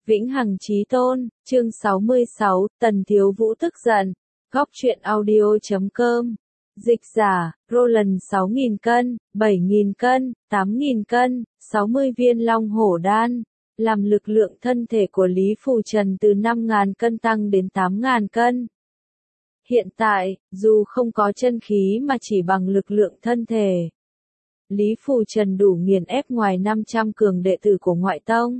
Vĩnh hằng chí tôn, chương 66, Tần Thiếu Vũ tức giận. Góc truyện audio.com. Dịch giả, Roland 6.000 cân, 7.000 cân, 8.000 cân, 60 viên long hổ đan. Làm lực lượng thân thể của Lý Phù Trần từ 5.000 cân tăng đến 8.000 cân. Hiện tại, dù không có chân khí mà chỉ bằng lực lượng thân thể, Lý Phù Trần đủ nghiền ép ngoài 500 cường đệ tử của ngoại tông.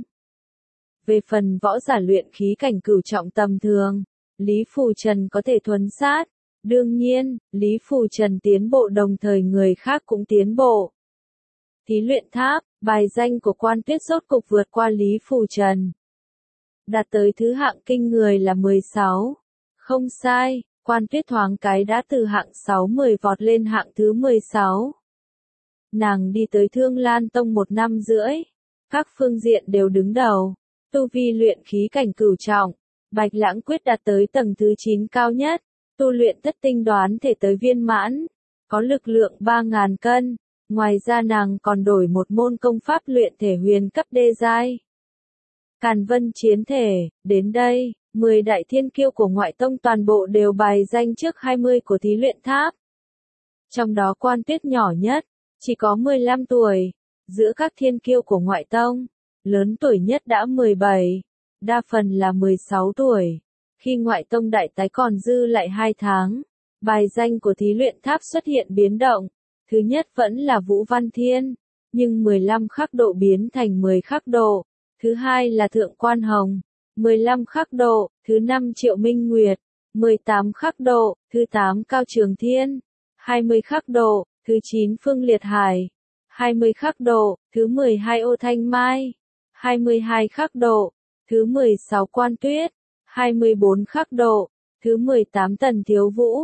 Về phần võ giả luyện khí cảnh cửu trọng tầm thường, Lý Phù Trần có thể thuấn sát. Đương nhiên, Lý Phù Trần tiến bộ đồng thời người khác cũng tiến bộ. Thí luyện tháp, bài danh của Quan Tuyết rốt cục vượt qua Lý Phù Trần. Đạt tới thứ hạng kinh người là 16. Không sai, Quan Tuyết thoáng cái đã từ hạng 6-10 vọt lên hạng thứ 16. Nàng đi tới Thương Lan Tông 1 năm rưỡi. Các phương diện đều đứng đầu. Tu vi luyện khí cảnh cửu trọng. Bạch Lãng Quyết đạt tới tầng thứ 9 cao nhất. Tu luyện thất tinh đoán thể tới viên mãn. Có lực lượng 3.000 cân. Ngoài ra nàng còn đổi một môn công pháp luyện thể huyền cấp đê giai. Càn Vân chiến thể, đến đây, 10 đại thiên kiêu của ngoại tông toàn bộ đều bài danh trước 20 của thí luyện tháp. Trong đó Quan Tuyết nhỏ nhất, chỉ có 15 tuổi. Giữa các thiên kiêu của ngoại tông, lớn tuổi nhất đã 17, đa phần là 16 tuổi. Khi ngoại tông đại tái còn dư lại 2 tháng, bài danh của thí luyện tháp xuất hiện biến động. Thứ nhất vẫn là Vũ Văn Thiên, nhưng 15 khắc độ biến thành 10 khắc độ. Thứ hai là Thượng Quan Hồng, 15 khắc độ. Thứ 5 Triệu Minh Nguyệt, 18 khắc độ. Thứ 8 Cao Trường Thiên, 20 khắc độ. Thứ 9 Phương Liệt Hải, 20 khắc độ. Thứ 12 Ô Thanh Mai, 22 khắc độ. Thứ 16 Quan Tuyết, 24 khắc độ. Thứ 18 Tần Thiếu Vũ,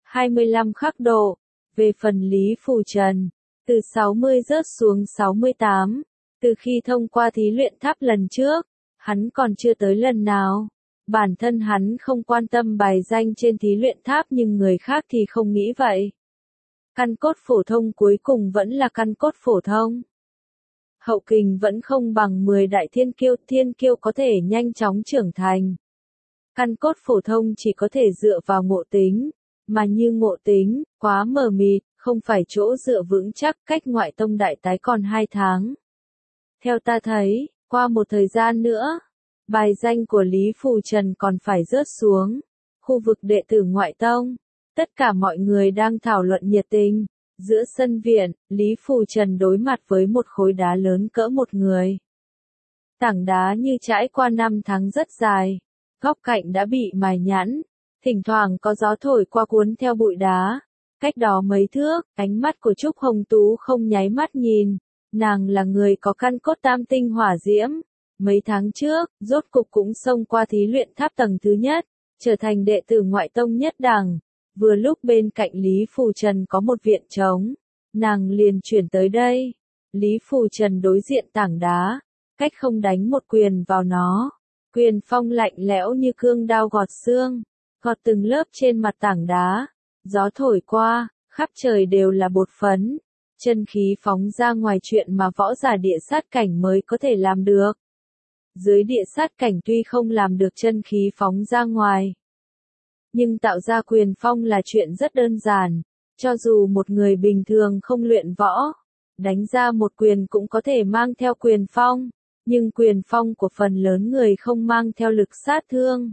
25 khắc độ. Về phần Lý Phù Trần, từ 60 rớt xuống 68. Từ khi thông qua thí luyện tháp lần trước, hắn còn chưa tới lần nào. Bản thân hắn không quan tâm bài danh trên thí luyện tháp nhưng người khác thì không nghĩ vậy. Căn cốt phổ thông cuối cùng vẫn là căn cốt phổ thông. Hậu kình vẫn không bằng 10 đại thiên kiêu có thể nhanh chóng trưởng thành. Căn cốt phổ thông chỉ có thể dựa vào ngộ tính, mà như ngộ tính, quá mờ mịt, không phải chỗ dựa vững chắc. Cách ngoại tông đại tái còn 2 tháng. Theo ta thấy, qua một thời gian nữa, bài danh của Lý Phù Trần còn phải rớt xuống. Khu vực đệ tử ngoại tông, tất cả mọi người đang thảo luận nhiệt tình. Giữa sân viện, Lý Phù Trần đối mặt với một khối đá lớn cỡ một người. Tảng đá như trải qua 5 tháng rất dài, góc cạnh đã bị mài nhẵn, thỉnh thoảng có gió thổi qua cuốn theo bụi đá. Cách đó mấy thước, ánh mắt của Trúc Hồng Tú không nháy mắt nhìn. Nàng là người có căn cốt tam tinh hỏa diễm. Mấy tháng trước, rốt cục cũng xông qua thí luyện tháp tầng thứ nhất, trở thành đệ tử ngoại tông nhất đẳng. Vừa lúc bên cạnh Lý Phù Trần có một viện trống, nàng liền chuyển tới đây. Lý Phù Trần đối diện tảng đá, cách không đánh một quyền vào nó. Quyền phong lạnh lẽo như cương đao gọt xương, gọt từng lớp trên mặt tảng đá. Gió thổi qua, khắp trời đều là bột phấn. Chân khí phóng ra ngoài chuyện mà võ giả địa sát cảnh mới có thể làm được. Dưới địa sát cảnh tuy không làm được chân khí phóng ra ngoài, nhưng tạo ra quyền phong là chuyện rất đơn giản. Cho dù một người bình thường không luyện võ, đánh ra một quyền cũng có thể mang theo quyền phong, nhưng quyền phong của phần lớn người không mang theo lực sát thương.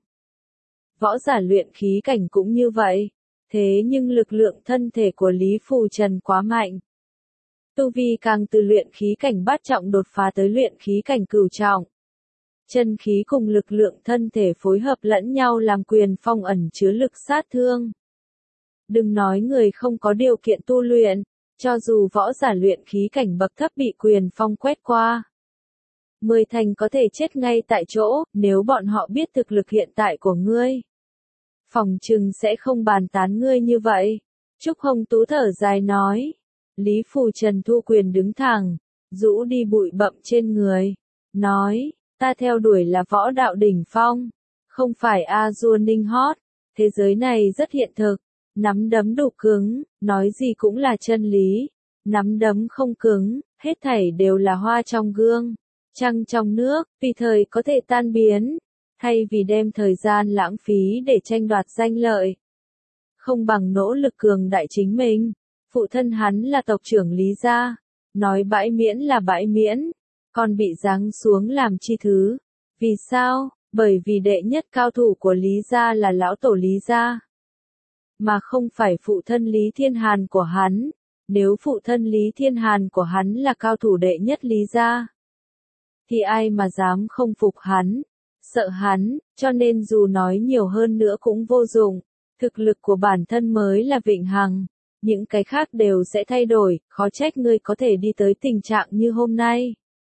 Võ giả luyện khí cảnh cũng như vậy, thế nhưng lực lượng thân thể của Lý Phù Trần quá mạnh. Tu vi càng từ luyện khí cảnh bát trọng đột phá tới luyện khí cảnh cửu trọng. Chân khí cùng lực lượng thân thể phối hợp lẫn nhau làm quyền phong ẩn chứa lực sát thương. Đừng nói người không có điều kiện tu luyện, cho dù võ giả luyện khí cảnh bậc thấp bị quyền phong quét qua, 10 thành có thể chết ngay tại chỗ. Nếu bọn họ biết thực lực hiện tại của ngươi, phỏng chừng sẽ không bàn tán ngươi như vậy. Trúc Hồng Tú thở dài nói. Lý Phù Trần thu quyền đứng thẳng, rũ đi bụi bặm trên người, nói, ta theo đuổi là võ đạo đỉnh phong, không phải A-dua ninh hót. Thế giới này rất hiện thực, nắm đấm đủ cứng, nói gì cũng là chân lý. Nắm đấm không cứng, hết thảy đều là hoa trong gương. Trăng trong nước, tùy thời có thể tan biến, thay vì đem thời gian lãng phí để tranh đoạt danh lợi. Không bằng nỗ lực cường đại chính mình. Phụ thân hắn là tộc trưởng Lý gia, nói bãi miễn là bãi miễn, còn bị giáng xuống làm chi thứ. Vì sao? Bởi vì đệ nhất cao thủ của Lý gia là lão tổ Lý gia, mà không phải phụ thân Lý Thiên Hàn của hắn. Nếu phụ thân Lý Thiên Hàn của hắn là cao thủ đệ nhất Lý gia, thì ai mà dám không phục hắn, sợ hắn, cho nên dù nói nhiều hơn nữa cũng vô dụng. Thực lực của bản thân mới là vĩnh hằng, những cái khác đều sẽ thay đổi, khó trách ngươi có thể đi tới tình trạng như hôm nay.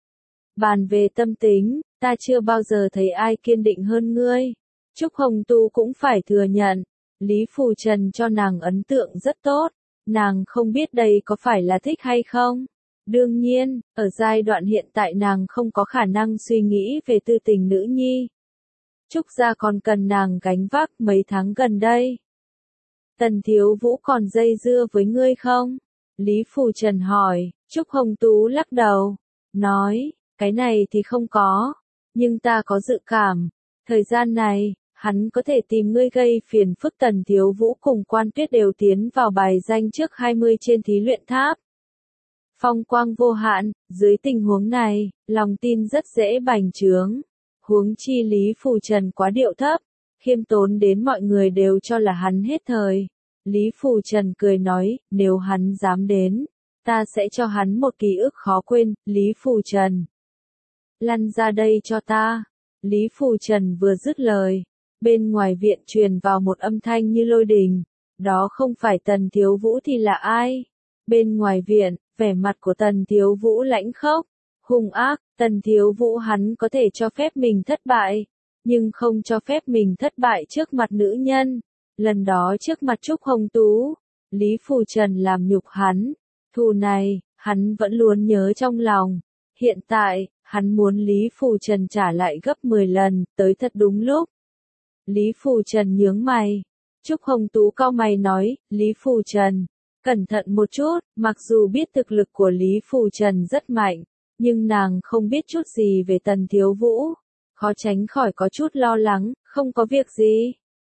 Bàn về tâm tính, ta chưa bao giờ thấy ai kiên định hơn ngươi. Trúc Hồng Tu cũng phải thừa nhận, Lý Phù Trần cho nàng ấn tượng rất tốt, nàng không biết đây có phải là thích hay không. Đương nhiên, ở giai đoạn hiện tại nàng không có khả năng suy nghĩ về tư tình nữ nhi. Trúc gia còn cần nàng gánh vác mấy tháng gần đây. Tần Thiếu Vũ còn dây dưa với ngươi không? Lý Phù Trần hỏi. Trúc Hồng Tú lắc đầu, nói, cái này thì không có, nhưng ta có dự cảm, thời gian này, hắn có thể tìm ngươi gây phiền phức. Tần Thiếu Vũ cùng Quan Tuyết đều tiến vào bài danh trước 20 trên thí luyện tháp. Phong quang vô hạn, dưới tình huống này, lòng tin rất dễ bành trướng. Huống chi Lý Phù Trần quá điệu thấp, khiêm tốn đến mọi người đều cho là hắn hết thời. Lý Phù Trần cười nói, nếu hắn dám đến, ta sẽ cho hắn một ký ức khó quên. Lý Phù Trần, lăn ra đây cho ta. Lý Phù Trần vừa dứt lời, bên ngoài viện truyền vào một âm thanh như lôi đình. Đó không phải Tần Thiếu Vũ thì là ai? Bên ngoài viện, vẻ mặt của Tần Thiếu Vũ lãnh khốc, hung ác. Tần Thiếu Vũ hắn có thể cho phép mình thất bại, nhưng không cho phép mình thất bại trước mặt nữ nhân. Lần đó trước mặt Trúc Hồng Tú, Lý Phù Trần làm nhục hắn. Thù này, hắn vẫn luôn nhớ trong lòng. Hiện tại, hắn muốn Lý Phù Trần trả lại gấp 10 lần, tới thật đúng lúc. Lý Phù Trần nhướng mày. Trúc Hồng Tú cau mày nói, Lý Phù Trần, cẩn thận một chút. Mặc dù biết thực lực của Lý Phù Trần rất mạnh, nhưng nàng không biết chút gì về Tần Thiếu Vũ, khó tránh khỏi có chút lo lắng. Không có việc gì.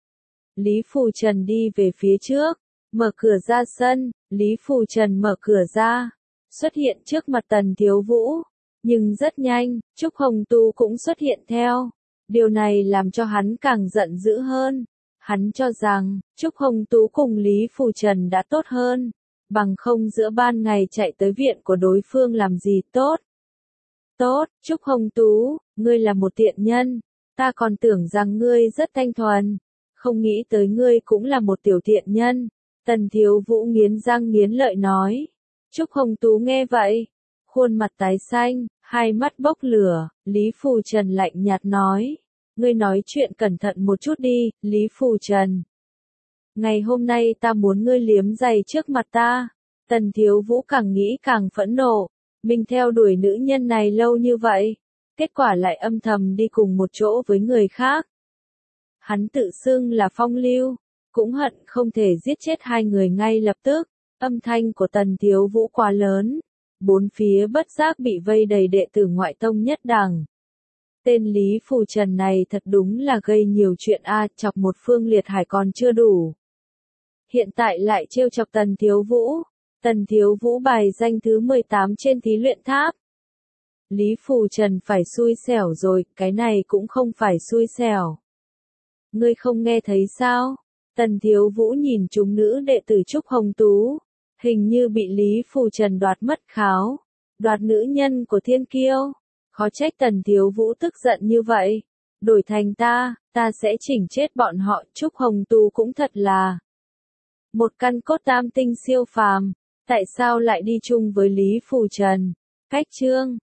Lý Phù Trần đi về phía trước, mở cửa ra sân. Lý Phù Trần mở cửa ra, xuất hiện trước mặt Tần Thiếu Vũ, nhưng rất nhanh, Trúc Hồng Tu cũng xuất hiện theo. Điều này làm cho hắn càng giận dữ hơn. Hắn cho rằng, Trúc Hồng Tú cùng Lý Phù Trần đã tốt hơn, bằng không giữa ban ngày chạy tới viện của đối phương làm gì tốt. Tốt, Trúc Hồng Tú, ngươi là một tiện nhân, ta còn tưởng rằng ngươi rất thanh thuần, không nghĩ tới ngươi cũng là một tiểu tiện nhân. Tần Thiếu Vũ nghiến răng nghiến lợi nói. Trúc Hồng Tú nghe vậy, khuôn mặt tái xanh, hai mắt bốc lửa. Lý Phù Trần lạnh nhạt nói, ngươi nói chuyện cẩn thận một chút đi, Lý Phù Trần. Ngày hôm nay ta muốn ngươi liếm giày trước mặt ta. Tần Thiếu Vũ càng nghĩ càng phẫn nộ, mình theo đuổi nữ nhân này lâu như vậy, kết quả lại âm thầm đi cùng một chỗ với người khác. Hắn tự xưng là phong lưu, cũng hận không thể giết chết hai người ngay lập tức. Âm thanh của Tần Thiếu Vũ quá lớn, bốn phía bất giác bị vây đầy đệ tử ngoại tông nhất đẳng. Tên Lý Phù Trần này thật đúng là gây nhiều chuyện chọc một Phương Liệt Hải còn chưa đủ. Hiện tại lại trêu chọc Tần Thiếu Vũ. Tần Thiếu Vũ bài danh thứ 18 trên thí luyện tháp. Lý Phù Trần phải xui xẻo rồi, cái này cũng không phải xui xẻo. Ngươi không nghe thấy sao? Tần Thiếu Vũ nhìn chúng nữ đệ tử Trúc Hồng Tú, hình như bị Lý Phù Trần đoạt mất kháo, đoạt nữ nhân của thiên kiêu. Khó trách Tần Thiếu Vũ tức giận như vậy. Đổi thành ta sẽ chỉnh chết bọn họ. Trúc Hồng Tú cũng thật là một căn cốt tam tinh siêu phàm, tại sao lại đi chung với Lý Phù Trần? Cách chương